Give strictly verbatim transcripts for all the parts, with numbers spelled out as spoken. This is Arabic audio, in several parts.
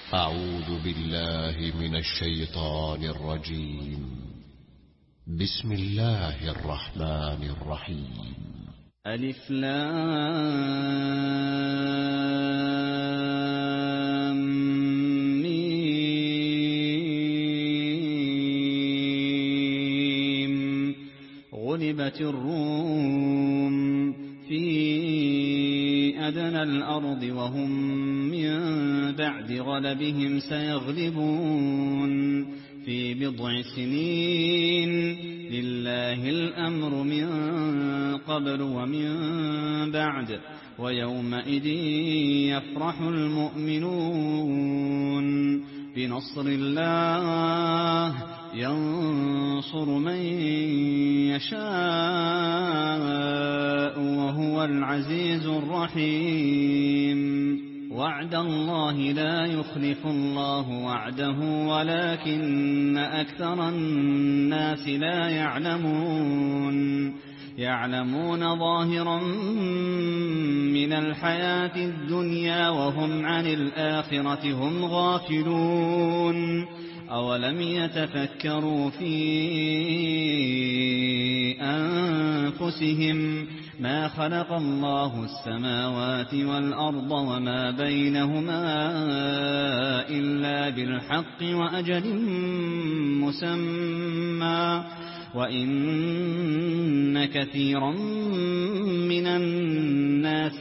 أعوذ بالله من الشيطان الرجيم. بسم الله الرحمن الرحيم. ألف لام ميم. غلبت الروم في أدنى الأرض وهم من بعد غلبهم سيغلبون في بضع سنين. لله الأمر من قبل ومن بعد ويومئذ يفرح المؤمنون بنصر الله ينصر من يشاء وهو العزيز الرحيم. وعد الله لا يخلف الله وعده ولكن أكثر الناس لا يعلمون. يعلمون ظاهرا من الحياة الدنيا وهم عن الآخرة هم غافلون. أولم يتفكروا في أنفسهم ما خلق الله السماوات والأرض وما بينهما إلا بالحق وأجل مسمى وإن كثيرا من الناس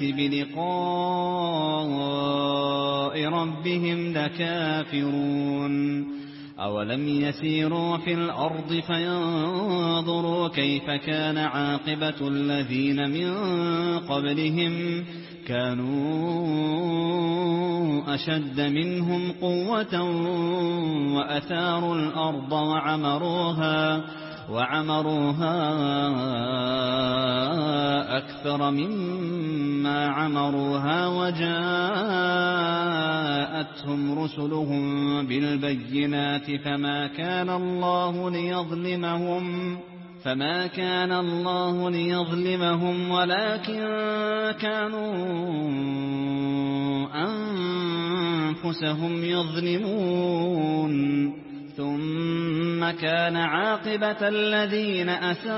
بلقاء ربهم لكافرون. أولم يسيروا في الأرض فينظروا كيف كان عاقبة الذين من قبلهم كانوا أشد منهم قوة وأثاروا الأرض وعمروها وعمروها أكثر مما عمروها وجاءتهم رسلهم بالبينات فما كان الله ليظلمهم فما كان الله ليظلمهم ولكن كانوا أنفسهم يظلمون. ثم كان عاقبة الذين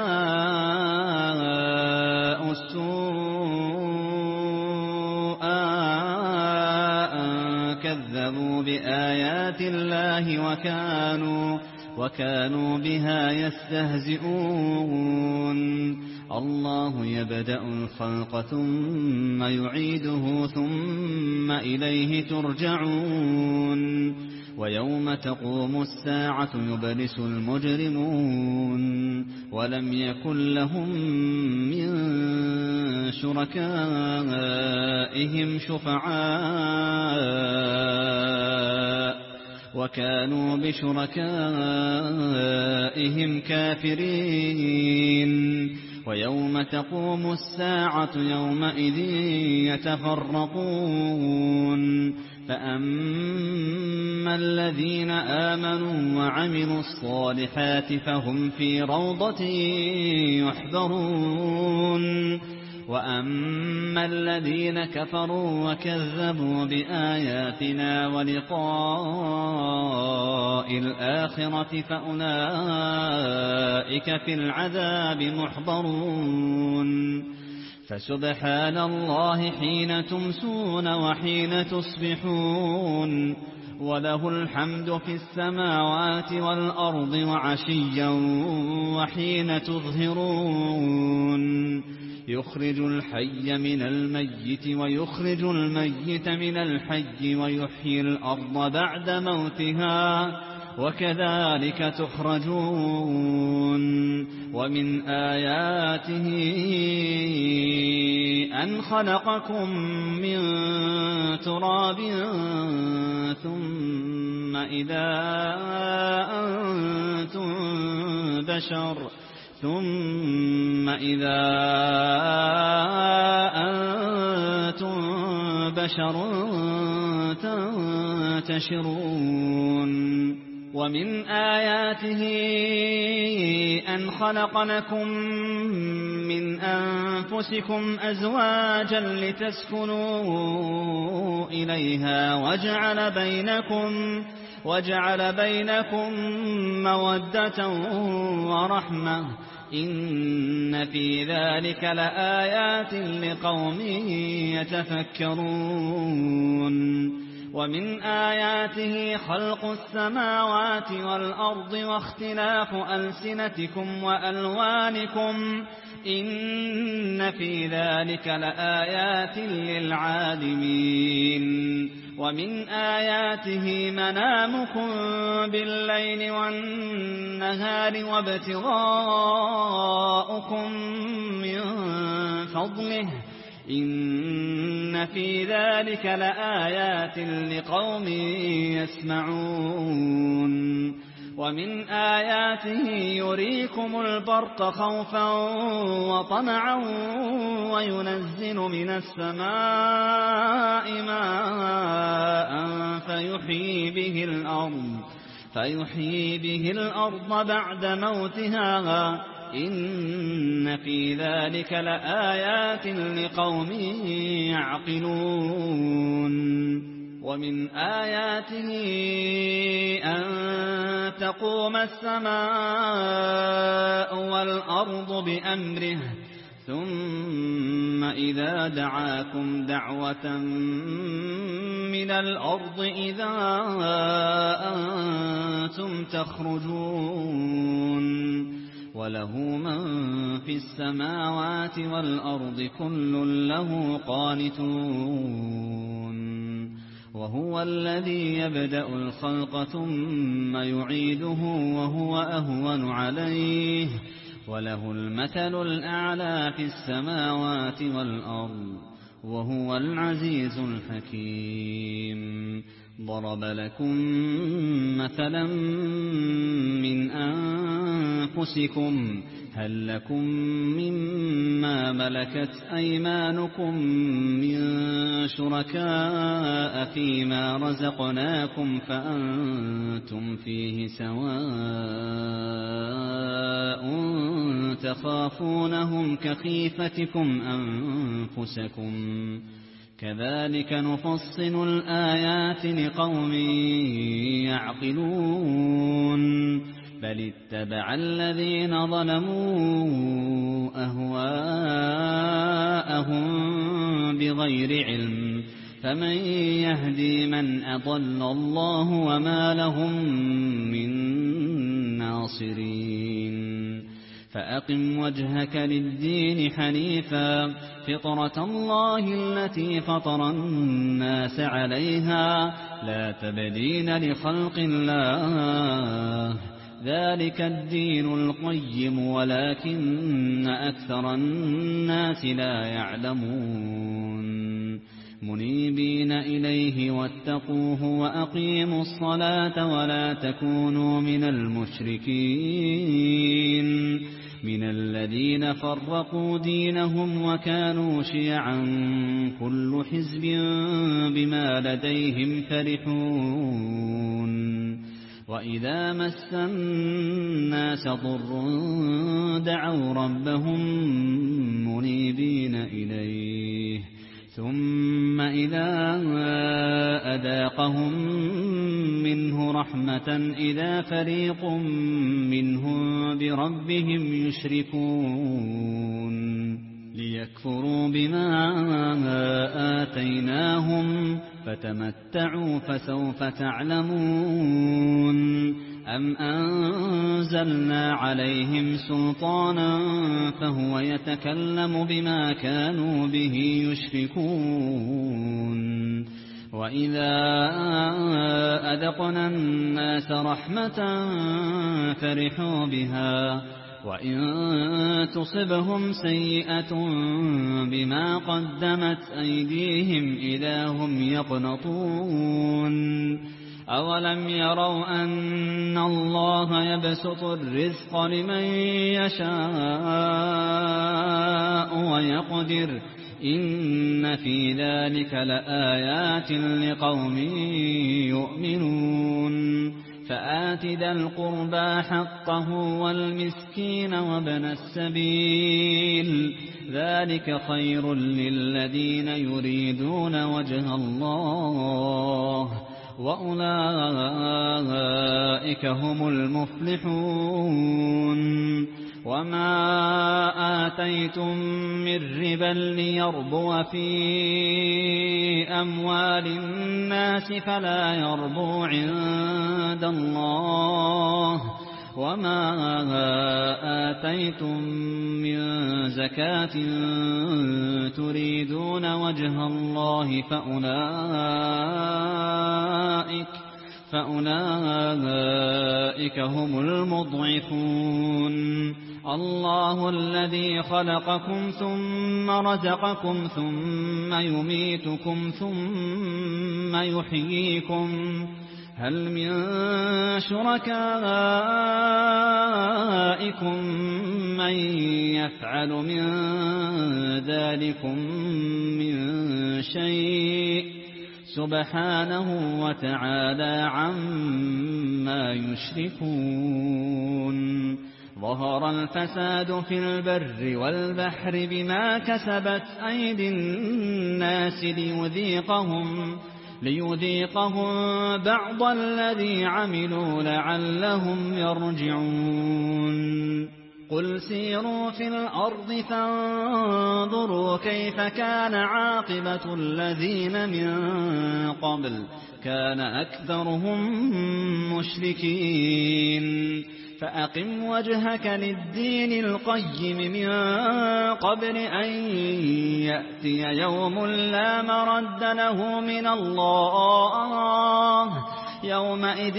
أساءوا السوء أن كذبوا بآيات الله وكانوا وكانوا بها يستهزئون. الله يبدأ الخلق ثم يعيده ثم إليه ترجعون. ويوم تقوم الساعة يبلس المجرمون ولم يكن لهم من شركائهم شفعاء وكانوا بشركائهم كافرين. ويوم تقوم الساعة يومئذ يتفرقون فأما الذين آمنوا وعملوا الصالحات فهم في روضة يحبرون. وأما الذين كفروا وكذبوا بآياتنا ولقاء الآخرة فأولئك في العذاب محضرون. فسبحان الله حين تمسون وحين تصبحون وله الحمد في السماوات والأرض وعشيا وحين تظهرون. يخرج الحي من الميت ويخرج الميت من الحي ويحيي الأرض بعد موتها وكذلك تخرجون. ومن آياته أن خلقكم من تراب ثم إذا أنتم بشر ثم إذا أنتم بشر تنتشرون. ومن آياته أن خلق لكم من أنفسكم أزواجا لتسكنوا إليها وجعل بينكم وجعل بينكم مودة ورحمة إن في ذلك لآيات لقوم يتفكرون ومن آياته خلق السماوات والأرض واختلاف ألسنتكم وألوانكم إن في ذلك لآيات للعالمين ومن آياته منامكم بالليل والنهار وابتغاؤكم من فضله إن في ذلك لآيات لقوم يسمعون ومن آياته يريكم البرق خوفا وطمعا وينزل من السماء ماء فيحيي به الأرض فيحيي به الأرض بعد موتها إن في ذلك لآيات لقوم يعقلون ومن آياته أن تقوم السماء والأرض بأمره ثم إذا دعاكم دعوة من الأرض إذا أنتم تخرجون وله من في السماوات والأرض كل له قانتون وهو الذي يبدأ الخلق ثم يعيده وهو أهون عليه وله المثل الأعلى في السماوات والأرض وهو العزيز الحكيم ضرب لكم مثلا من أنفسكم هل لكم مما ملكت أيمانكم من شركاء فيما رزقناكم فأنتم فيه سواء تخافونهم كخيفتكم أنفسكم كذلك نفصل الآيات لقوم يعقلون بل اتبع الذين ظلموا أهواءهم بغير علم فمن يهدي من أضل الله وما لهم من ناصرين فأقم وجهك للدين حنيفا فطرة الله التي فطر الناس عليها لا تبديل لخلق الله ذلك الدين القيم ولكن أكثر الناس لا يعلمون منيبين إليه واتقوه وأقيموا الصلاة ولا تكونوا من المشركين من الذين فرقوا دينهم وكانوا شيعا كل حزب بما لديهم فرحون وإذا مس الناس ضر دعوا ربهم منيبين إليه ثم إذا أذاقهم منه رحمة إذا فريق منهم بربهم يشركون ليكفروا بما آتيناهم فتمتعوا فسوف تعلمون أم أنزلنا عليهم سلطانا فهو يتكلم بما كانوا به يشركون وإذا أذقنا الناس رحمة فرحوا بها وإن تصبهم سيئة بما قدمت أيديهم إذا هم يقنطون أولم يروا أن الله يبسط الرزق لمن يشاء ويقدر إن في ذلك لآيات لقوم يؤمنون فآمنوا آتِ ذَا الْقُرْبَى حَقَّهُ وَالْمِسْكِينَ وَابْنَ السَّبِيلِ ذَلِكَ خَيْرٌ لِّلَّذِينَ يُرِيدُونَ وَجْهَ اللَّهِ وَأُولَٰئِكَ هُمُ الْمُفْلِحُونَ وَمَا آتَيْتُم مِّن رِّبًا لِّيَرْبُوَ فِي أَمْوَالِ النَّاسِ فَلَا يَرْبُو عِندَ اللَّهِ وَمَا آتَيْتُم مِّن زَكَاةٍ تُرِيدُونَ وَجْهَ اللَّهِ فَأُولَٰئِكَ فَأُولَٰئِكَ هُمُ المضعفون الله الذي خلقكم ثم رزقكم ثم يميتكم ثم يحييكم هل من شركائكم من يفعل من ذلكم من شيء سبحانه وتعالى عما يشركون ظهر الفساد في البر والبحر بما كسبت أيدي الناس ليذيقهم ليذيقهم بعض الذي عملوا لعلهم يرجعون قل سيروا في الأرض فانظروا كيف كان عاقبة الذين من قبل كان أكثرهم مشركين فأقم وجهك للدين القيم من قبل أن يأتي يوم لا مرد له من الله يومئذ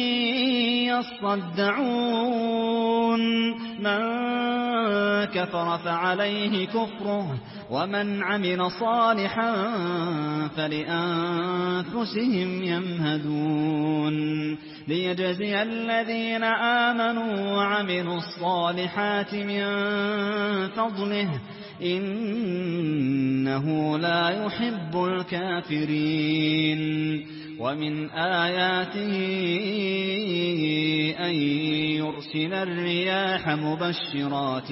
يصدعون من كفر فعليه كفره ومن عمل صالحا فلأنفسهم يمهدون ليجزي الذين آمنوا وعملوا الصالحات من فضله إنه لا يحب الكافرين ومن آياته أن يرسل الرياح مبشرات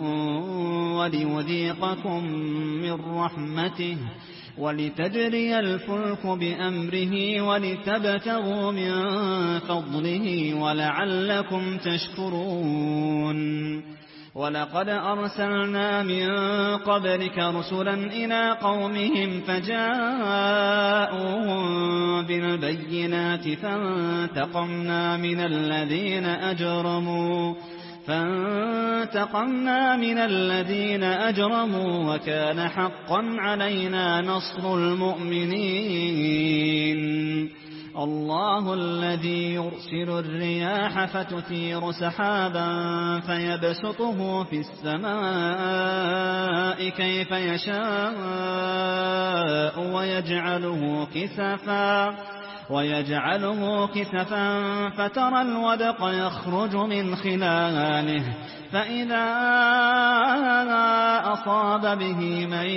وليذيقكم من رحمته ولتجري الفلك بأمره ولتبتغوا من فضله ولعلكم تشكرون ولقد أرسلنا من قبلك رسلا إلى قومهم فجاءوهم بالبينات فانتقمنا من الذين أجرموا فانتقمنا من الذين أجرموا وكان حقا علينا نصر المؤمنين الله الذي يرسل الرياح فتثير سحابا فيبسطه في السماء كيف يشاء ويجعله كسفا ويجعله كسفا فترى الودق يخرج من خلاله فإذا أصاب به من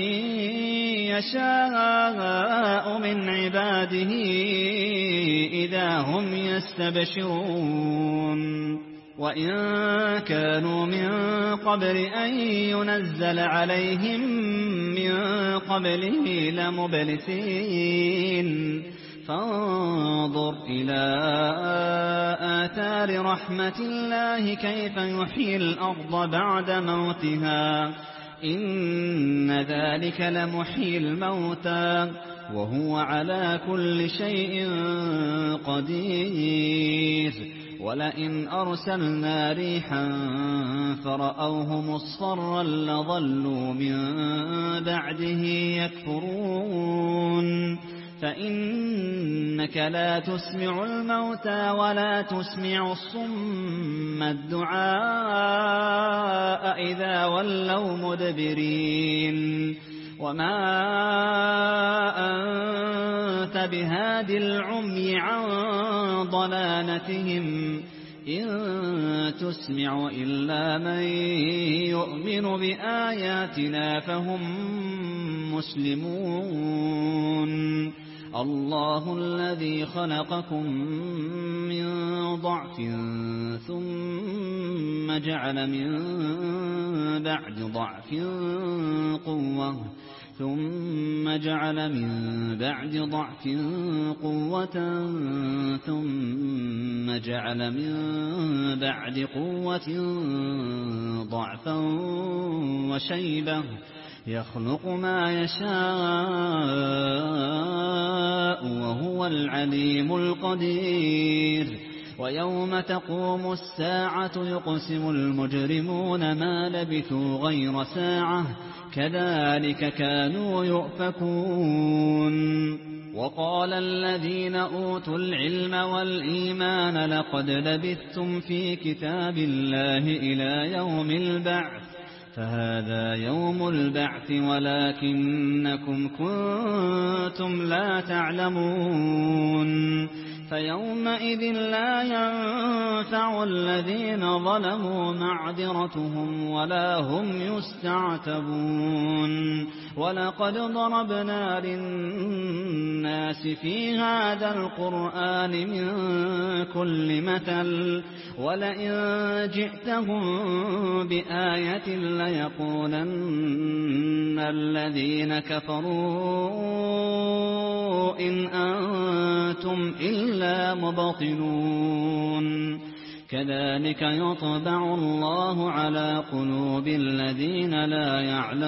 يشاء من عباده إذا هم يستبشرون وإن كانوا من قبل أن ينزل عليهم من قبله لمبلسين فانظر إلى آثار رحمة الله كيف يحيي الأرض بعد موتها إن ذلك لمحيي الموتى وهو على كل شيء قدير ولئن أرسلنا ريحا فرأوه مصفرا لظلوا من بعده يكفرون فإنك لا تسمع الموتى ولا تسمع الصم الدعاء إذا ولوا مدبرين وما أنت بهاد العمي عن ضلالتهم إن تسمع إلا من يؤمن بآياتنا فهم مسلمون الله الذي خلقكم من ضعف ثم جعل من بعد ضعف قوة ثم جعل من بعد ضعف قوة ثم جعل من بعد قوة ضعفا وشيبة يخلق ما يشاء وهو العليم القدير ويوم تقوم الساعة يقسم المجرمون ما لبثوا غير ساعة كذلك كانوا يؤفكون وقال الذين أوتوا العلم والإيمان لقد لبثتم في كتاب الله إلى يوم البعث فهذا يوم البعث ولكنكم كنتم لا تعلمون فيومئذ لا ينفع الذين ظلموا معذرتهم ولا هم يستعتبون ولقد ضربنا للناس في هذا القرآن من كل مثل ولئن جئتهم بآية ليقولن الذين كفروا إن أنتم إلا مبطلون كذلك يطبع الله على قلوب الذين لا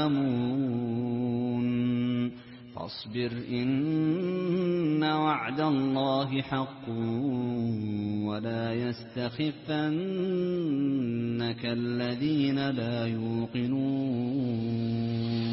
يعلمون فاصبر إن وعد الله حق ولا يستخفنك الذين لا يوقنون